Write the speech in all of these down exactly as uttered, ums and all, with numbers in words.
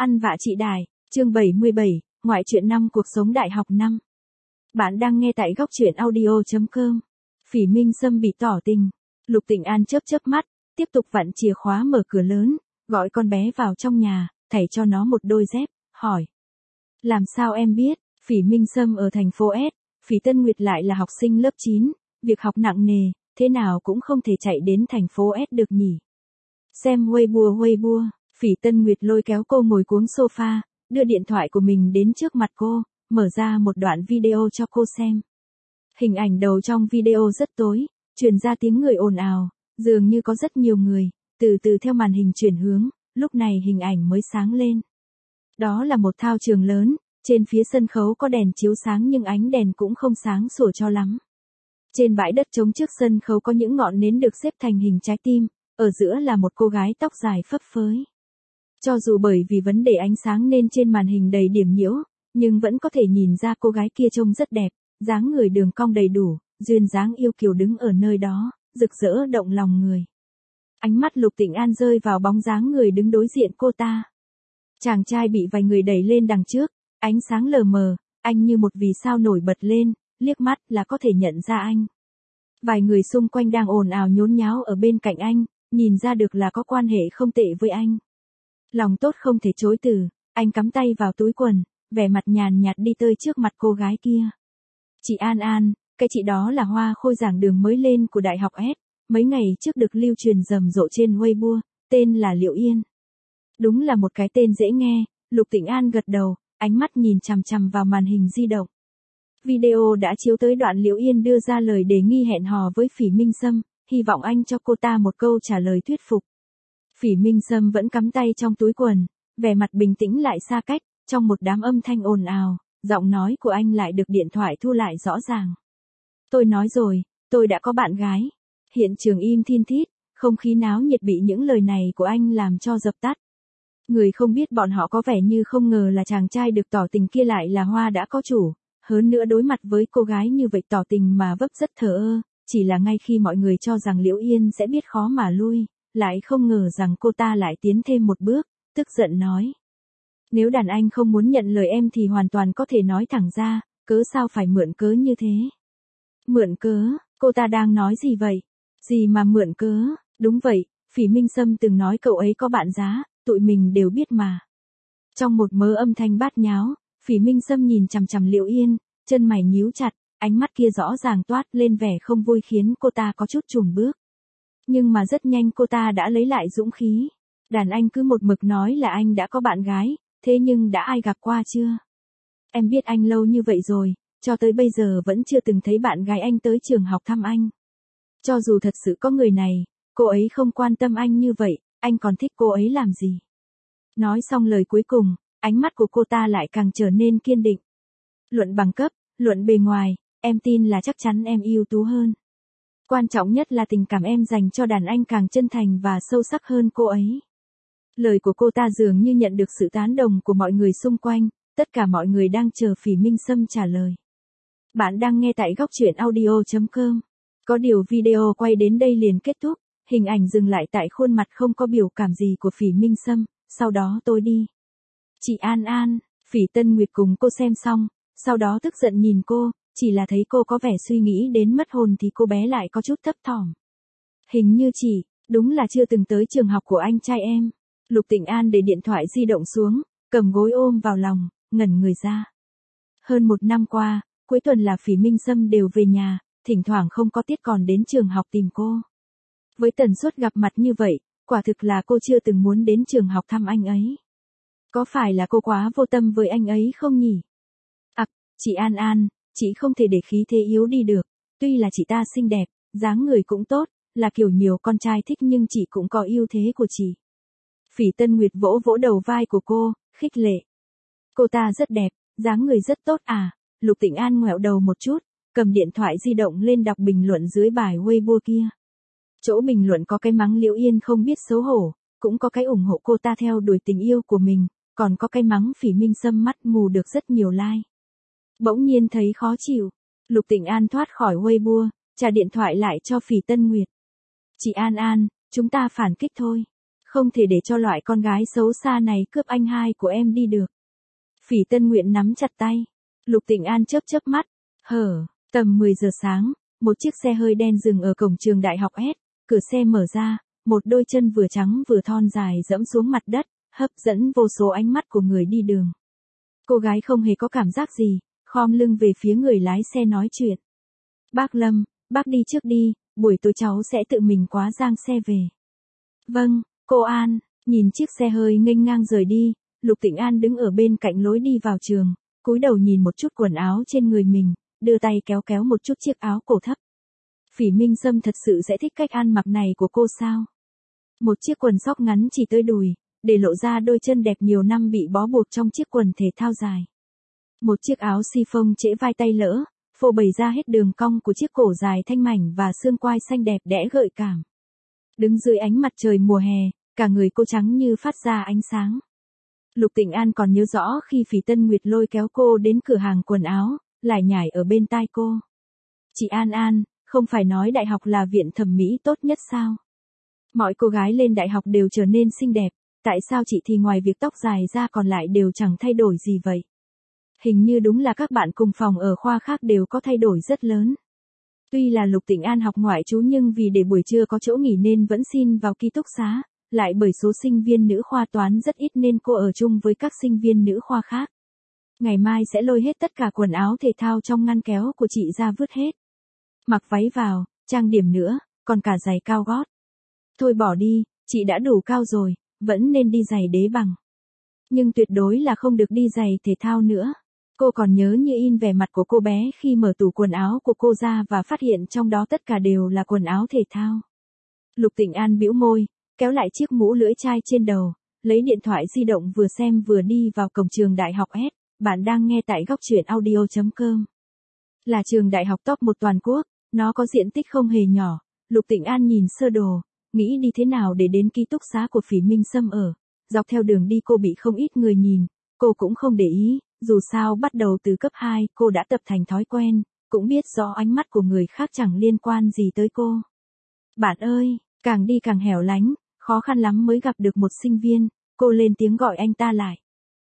Ăn vạ chị Đài, chương bảy mươi bảy, ngoại truyện năm cuộc sống đại học năm. Bạn đang nghe tại góc truyện audio chấm com. Phỉ Minh Sâm bị tỏ tình. Lục Tịnh An chớp chớp mắt, tiếp tục vặn chìa khóa mở cửa lớn, gọi con bé vào trong nhà, thảy cho nó một đôi dép, hỏi. Làm sao em biết? Phỉ Minh Sâm ở thành phố S, Phỉ Tân Nguyệt lại là học sinh lớp chín, việc học nặng nề, thế nào cũng không thể chạy đến thành phố S được nhỉ. Xem Weibo Weibo. Phỉ Tân Nguyệt lôi kéo cô ngồi cuống sofa, đưa điện thoại của mình đến trước mặt cô, mở ra một đoạn video cho cô xem. Hình ảnh đầu trong video rất tối, truyền ra tiếng người ồn ào, dường như có rất nhiều người, từ từ theo màn hình chuyển hướng, lúc này hình ảnh mới sáng lên. Đó là một thao trường lớn, trên phía sân khấu có đèn chiếu sáng nhưng ánh đèn cũng không sáng sủa cho lắm. Trên bãi đất trống trước sân khấu có những ngọn nến được xếp thành hình trái tim, ở giữa là một cô gái tóc dài phấp phới. Cho dù bởi vì vấn đề ánh sáng nên trên màn hình đầy điểm nhiễu, nhưng vẫn có thể nhìn ra cô gái kia trông rất đẹp, dáng người đường cong đầy đủ, duyên dáng yêu kiều đứng ở nơi đó, rực rỡ động lòng người. Ánh mắt Lục Tịnh An rơi vào bóng dáng người đứng đối diện cô ta. Chàng trai bị vài người đẩy lên đằng trước, ánh sáng lờ mờ, anh như một vì sao nổi bật lên, liếc mắt là có thể nhận ra anh. Vài người xung quanh đang ồn ào nhốn nháo ở bên cạnh anh, nhìn ra được là có quan hệ không tệ với anh. Lòng tốt không thể chối từ, anh cắm tay vào túi quần, vẻ mặt nhàn nhạt đi tới trước mặt cô gái kia. Chị An An, cái chị đó là hoa khôi giảng đường mới lên của Đại học S, mấy ngày trước được lưu truyền rầm rộ trên Weibo, tên là Liễu Yên. Đúng là một cái tên dễ nghe, Lục Tịnh An gật đầu, ánh mắt nhìn chằm chằm vào màn hình di động. Video đã chiếu tới đoạn Liễu Yên đưa ra lời đề nghị hẹn hò với Phỉ Minh Sâm, hy vọng anh cho cô ta một câu trả lời thuyết phục. Phỉ Minh Sâm vẫn cắm tay trong túi quần, vẻ mặt bình tĩnh lại xa cách, trong một đám âm thanh ồn ào, giọng nói của anh lại được điện thoại thu lại rõ ràng. Tôi nói rồi, tôi đã có bạn gái. Hiện trường im thin thít, không khí náo nhiệt bị những lời này của anh làm cho dập tắt. Người không biết bọn họ có vẻ như không ngờ là chàng trai được tỏ tình kia lại là hoa đã có chủ, hơn nữa đối mặt với cô gái như vậy tỏ tình mà vấp rất thờ ơ, chỉ là ngay khi mọi người cho rằng Liễu Yên sẽ biết khó mà lui, lại không ngờ rằng cô ta lại tiến thêm một bước, tức giận nói. Nếu đàn anh không muốn nhận lời em thì hoàn toàn có thể nói thẳng ra, cớ sao phải mượn cớ như thế. Mượn cớ, cô ta đang nói gì vậy? Gì mà mượn cớ, đúng vậy, Phỉ Minh Sâm từng nói cậu ấy có bạn giá, tụi mình đều biết mà. Trong một mớ âm thanh bát nháo, Phỉ Minh Sâm nhìn chằm chằm Liễu Yên, chân mày nhíu chặt, ánh mắt kia rõ ràng toát lên vẻ không vui khiến cô ta có chút chùn bước. Nhưng mà rất nhanh cô ta đã lấy lại dũng khí. Đàn anh cứ một mực nói là anh đã có bạn gái, thế nhưng đã ai gặp qua chưa? Em biết anh lâu như vậy rồi, cho tới bây giờ vẫn chưa từng thấy bạn gái anh tới trường học thăm anh. Cho dù thật sự có người này, cô ấy không quan tâm anh như vậy, anh còn thích cô ấy làm gì? Nói xong lời cuối cùng, ánh mắt của cô ta lại càng trở nên kiên định. Luận bằng cấp, luận bề ngoài, em tin là chắc chắn em ưu tú hơn. Quan trọng nhất là tình cảm em dành cho đàn anh càng chân thành và sâu sắc hơn cô ấy. Lời của cô ta dường như nhận được sự tán đồng của mọi người xung quanh, tất cả mọi người đang chờ Phỉ Minh Sâm trả lời. Bạn đang nghe tại góc truyện audio chấm com. Có điều video quay đến đây liền kết thúc, hình ảnh dừng lại tại khuôn mặt không có biểu cảm gì của Phỉ Minh Sâm, sau đó tôi đi. Chị An An, Phỉ Tân Nguyệt cùng cô xem xong, sau đó tức giận nhìn cô, chỉ là thấy cô có vẻ suy nghĩ đến mất hồn thì cô bé lại có chút thấp thỏm. Hình như chị, đúng là chưa từng tới trường học của anh trai em. Lục Tịnh An để điện thoại di động xuống, cầm gối ôm vào lòng, ngẩn người ra. Hơn một năm qua, cuối tuần là Phỉ Minh Sâm đều về nhà, thỉnh thoảng không có tiết còn đến trường học tìm cô. Với tần suất gặp mặt như vậy, quả thực là cô chưa từng muốn đến trường học thăm anh ấy. Có phải là cô quá vô tâm với anh ấy không nhỉ? À, chị An An, chị không thể để khí thế yếu đi được, tuy là chị ta xinh đẹp, dáng người cũng tốt, là kiểu nhiều con trai thích nhưng chị cũng có ưu thế của chị. Phỉ Tân Nguyệt vỗ vỗ đầu vai của cô, khích lệ. Cô ta rất đẹp, dáng người rất tốt à? Lục Tịnh An ngoẹo đầu một chút, cầm điện thoại di động lên đọc bình luận dưới bài Weibo kia. Chỗ bình luận có cái mắng Liễu Yên không biết xấu hổ, cũng có cái ủng hộ cô ta theo đuổi tình yêu của mình, còn có cái mắng Phỉ Minh Sâm mắt mù được rất nhiều like. Bỗng nhiên thấy khó chịu, Lục Tịnh An thoát khỏi Weibo, trả điện thoại lại cho Phỉ Tân Nguyệt. Chị An An, chúng ta phản kích thôi. Không thể để cho loại con gái xấu xa này cướp anh hai của em đi được. Phỉ Tân Nguyện nắm chặt tay. Lục Tịnh An chớp chớp mắt. Hở, tầm mười giờ sáng, một chiếc xe hơi đen dừng ở cổng trường đại học S. Cửa xe mở ra, một đôi chân vừa trắng vừa thon dài dẫm xuống mặt đất, hấp dẫn vô số ánh mắt của người đi đường. Cô gái không hề có cảm giác gì, khom lưng về phía người lái xe nói chuyện. Bác Lâm, bác đi trước đi, buổi tối cháu sẽ tự mình quá giang xe về. Vâng, cô An. Nhìn chiếc xe hơi nghênh ngang rời đi, Lục Tịnh An đứng ở bên cạnh lối đi vào trường, cúi đầu nhìn một chút quần áo trên người mình, đưa tay kéo kéo một chút chiếc áo cổ thấp. Phỉ Minh Sâm thật sự sẽ thích cách ăn mặc này của cô sao? Một chiếc quần sóc ngắn chỉ tới đùi, để lộ ra đôi chân đẹp nhiều năm bị bó buộc trong chiếc quần thể thao dài. Một chiếc áo chiffon trễ vai tay lỡ, phô bày ra hết đường cong của chiếc cổ dài thanh mảnh và xương quai xanh đẹp đẽ gợi cảm. Đứng dưới ánh mặt trời mùa hè, cả người cô trắng như phát ra ánh sáng. Lục Tịnh An còn nhớ rõ khi Phỉ Tân Nguyệt lôi kéo cô đến cửa hàng quần áo, lải nhải ở bên tai cô. Chị An An, không phải nói đại học là viện thẩm mỹ tốt nhất sao? Mọi cô gái lên đại học đều trở nên xinh đẹp, tại sao chị thì ngoài việc tóc dài ra còn lại đều chẳng thay đổi gì vậy? Hình như đúng là các bạn cùng phòng ở khoa khác đều có thay đổi rất lớn. Tuy là Lục Tịnh An học ngoại trú nhưng vì để buổi trưa có chỗ nghỉ nên vẫn xin vào ký túc xá, lại bởi số sinh viên nữ khoa toán rất ít nên cô ở chung với các sinh viên nữ khoa khác. Ngày mai sẽ lôi hết tất cả quần áo thể thao trong ngăn kéo của chị ra vứt hết. Mặc váy vào, trang điểm nữa, còn cả giày cao gót. Thôi bỏ đi, chị đã đủ cao rồi, vẫn nên đi giày đế bằng. Nhưng tuyệt đối là không được đi giày thể thao nữa. Cô còn nhớ như in vẻ mặt của cô bé khi mở tủ quần áo của cô ra và phát hiện trong đó tất cả đều là quần áo thể thao. Lục Tịnh An bĩu môi, kéo lại chiếc mũ lưỡi chai trên đầu, lấy điện thoại di động vừa xem vừa đi vào cổng trường đại học S. Bạn đang nghe tại góc truyện audio chấm com. Là trường đại học top một toàn quốc, nó có diện tích không hề nhỏ. Lục Tịnh An nhìn sơ đồ, nghĩ đi thế nào để đến ký túc xá của Phỉ Minh Sâm ở. Dọc theo đường đi cô bị không ít người nhìn, cô cũng không để ý, dù sao bắt đầu từ cấp hai cô đã tập thành thói quen, cũng biết rõ ánh mắt của người khác chẳng liên quan gì tới cô. Bạn ơi, càng đi càng hẻo lánh, khó khăn lắm mới gặp được một sinh viên, cô lên tiếng gọi anh ta lại.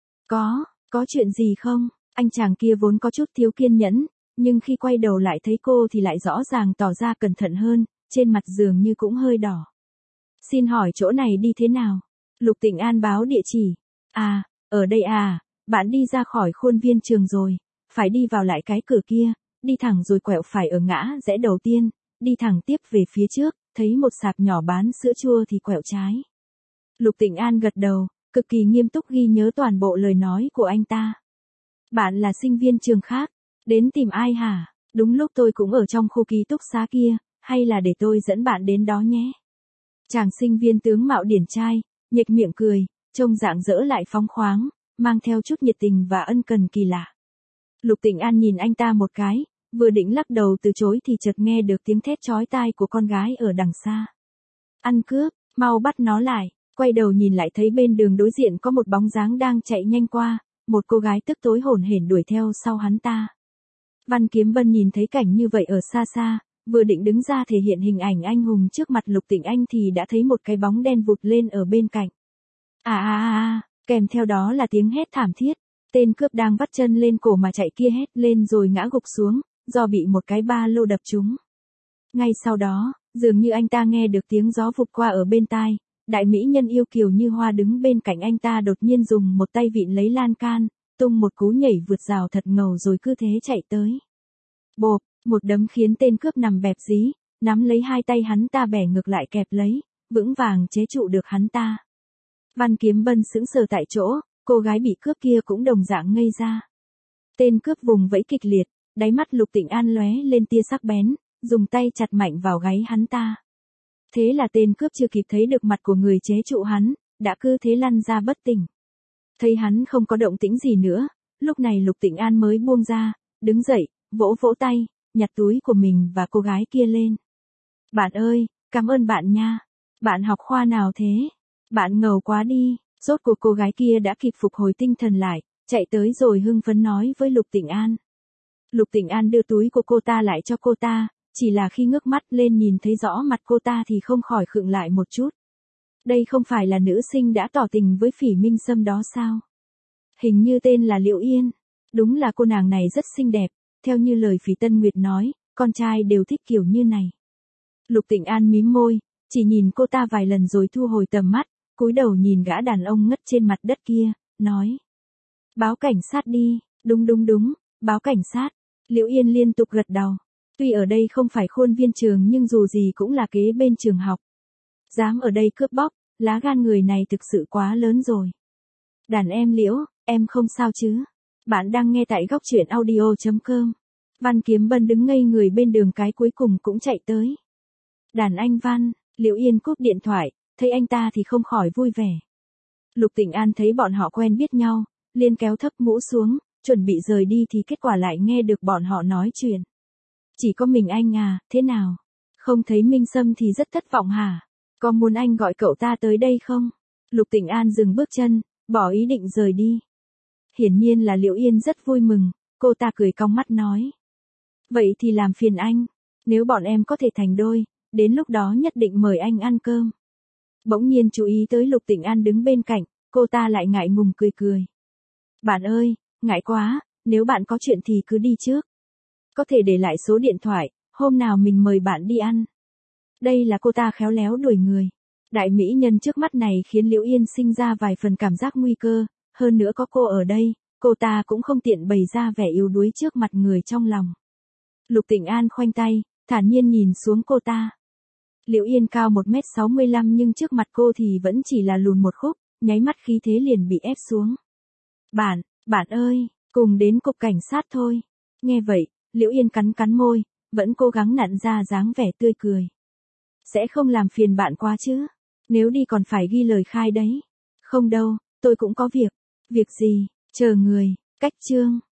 Có, có chuyện gì không? Anh chàng kia vốn có chút thiếu kiên nhẫn, nhưng khi quay đầu lại thấy cô thì lại rõ ràng tỏ ra cẩn thận hơn, trên mặt dường như cũng hơi đỏ. Xin hỏi chỗ này đi thế nào? Lục Tịnh An báo địa chỉ. À, ở đây à, bạn đi ra khỏi khuôn viên trường rồi, phải đi vào lại cái cửa kia, đi thẳng rồi quẹo phải ở ngã rẽ đầu tiên, đi thẳng tiếp về phía trước, thấy một sạp nhỏ bán sữa chua thì quẹo trái. Lục Tịnh An gật đầu, cực kỳ nghiêm túc ghi nhớ toàn bộ lời nói của anh ta. Bạn là sinh viên trường khác, đến tìm ai hả? Đúng lúc tôi cũng ở trong khu ký túc xá kia, hay là để tôi dẫn bạn đến đó nhé? Chàng sinh viên tướng mạo điển trai, nhếch miệng cười, trông rạng rỡ lại phóng khoáng, mang theo chút nhiệt tình và ân cần kỳ lạ. Lục Tịnh An nhìn anh ta một cái, vừa định lắc đầu từ chối thì chợt nghe được tiếng thét chói tai của con gái ở đằng xa. Ăn cướp, mau bắt nó lại. Quay đầu nhìn lại thấy bên đường đối diện có một bóng dáng đang chạy nhanh qua, một cô gái tức tối hổn hển đuổi theo sau hắn ta. Văn Kiếm Bân nhìn thấy cảnh như vậy ở xa xa, vừa định đứng ra thể hiện hình ảnh anh hùng trước mặt Lục Tịnh Anh thì đã thấy một cái bóng đen vụt lên ở bên cạnh. À à à à, kèm theo đó là tiếng hét thảm thiết, tên cướp đang vắt chân lên cổ mà chạy kia hét lên rồi ngã gục xuống, do bị một cái ba lô đập trúng. Ngay sau đó, dường như anh ta nghe được tiếng gió vụt qua ở bên tai. Đại mỹ nhân yêu kiều như hoa đứng bên cạnh anh ta đột nhiên dùng một tay vịn lấy lan can, tung một cú nhảy vượt rào thật ngầu rồi cứ thế chạy tới. Bộp, một đấm khiến tên cướp nằm bẹp dí, nắm lấy hai tay hắn ta bẻ ngược lại kẹp lấy, vững vàng chế trụ được hắn ta. Văn Kiếm Bân sững sờ tại chỗ, cô gái bị cướp kia cũng đồng dạng ngây ra. Tên cướp vùng vẫy kịch liệt, đáy mắt Lục Tịnh An lóe lên tia sắc bén, dùng tay chặt mạnh vào gáy hắn ta. Thế là tên cướp chưa kịp thấy được mặt của người chế trụ hắn, đã cứ thế lăn ra bất tỉnh. Thấy hắn không có động tĩnh gì nữa, lúc này Lục Tịnh An mới buông ra, đứng dậy, vỗ vỗ tay, nhặt túi của mình và cô gái kia lên. Bạn ơi, cảm ơn bạn nha. Bạn học khoa nào thế? Bạn ngầu quá đi. Rốt cuộc cô gái kia đã kịp phục hồi tinh thần lại, chạy tới rồi hưng phấn nói với Lục Tịnh An. Lục Tịnh An đưa túi của cô ta lại cho cô ta. Chỉ là khi ngước mắt lên nhìn thấy rõ mặt cô ta thì không khỏi khựng lại một chút. Đây không phải là nữ sinh đã tỏ tình với Phỉ Minh Sâm đó sao? Hình như tên là Liễu Yên. Đúng là cô nàng này rất xinh đẹp, theo như lời Phỉ Tân Nguyệt nói, con trai đều thích kiểu như này. Lục Tịnh An mím môi, chỉ nhìn cô ta vài lần rồi thu hồi tầm mắt, cúi đầu nhìn gã đàn ông ngất trên mặt đất kia, nói. Báo cảnh sát đi, đúng đúng đúng, báo cảnh sát. Liễu Yên liên tục gật đầu. Tuy ở đây không phải khuôn viên trường nhưng dù gì cũng là kế bên trường học. Dám ở đây cướp bóc, lá gan người này thực sự quá lớn rồi. Đàn em Liễu, em không sao chứ? Bạn đang nghe tại góc truyện audio chấm com. Văn Kiếm Bân đứng ngây người bên đường cái cuối cùng cũng chạy tới. Đàn anh Văn, Liễu Yên cúp điện thoại, thấy anh ta thì không khỏi vui vẻ. Lục Tịnh An thấy bọn họ quen biết nhau, liền kéo thấp mũ xuống, chuẩn bị rời đi thì kết quả lại nghe được bọn họ nói chuyện. Chỉ có mình anh à, thế nào? Không thấy Minh Sâm thì rất thất vọng hả? Có muốn anh gọi cậu ta tới đây không? Lục Tịnh An dừng bước chân, bỏ ý định rời đi. Hiển nhiên là Liễu Yên rất vui mừng, cô ta cười cong mắt nói. Vậy thì làm phiền anh, nếu bọn em có thể thành đôi, đến lúc đó nhất định mời anh ăn cơm. Bỗng nhiên chú ý tới Lục Tịnh An đứng bên cạnh, cô ta lại ngại ngùng cười cười. Bạn ơi, ngại quá, nếu bạn có chuyện thì cứ đi trước. Có thể để lại số điện thoại, hôm nào mình mời bạn đi ăn. Đây là cô ta khéo léo đuổi người. Đại mỹ nhân trước mắt này khiến Liễu Yên sinh ra vài phần cảm giác nguy cơ, hơn nữa có cô ở đây, cô ta cũng không tiện bày ra vẻ yếu đuối trước mặt người trong lòng. Lục Tịnh An khoanh tay, thản nhiên nhìn xuống cô ta. Liễu Yên cao một mét sáu mươi lăm nhưng trước mặt cô thì vẫn chỉ là lùn một khúc, nháy mắt khí thế liền bị ép xuống. Bạn, bạn ơi, cùng đến cục cảnh sát thôi. Nghe vậy, Liễu Yên cắn cắn môi, vẫn cố gắng nặn ra dáng vẻ tươi cười. Sẽ không làm phiền bạn quá chứ? Nếu đi còn phải ghi lời khai đấy. Không đâu, tôi cũng có việc. Việc gì? Chờ người. Cách chương.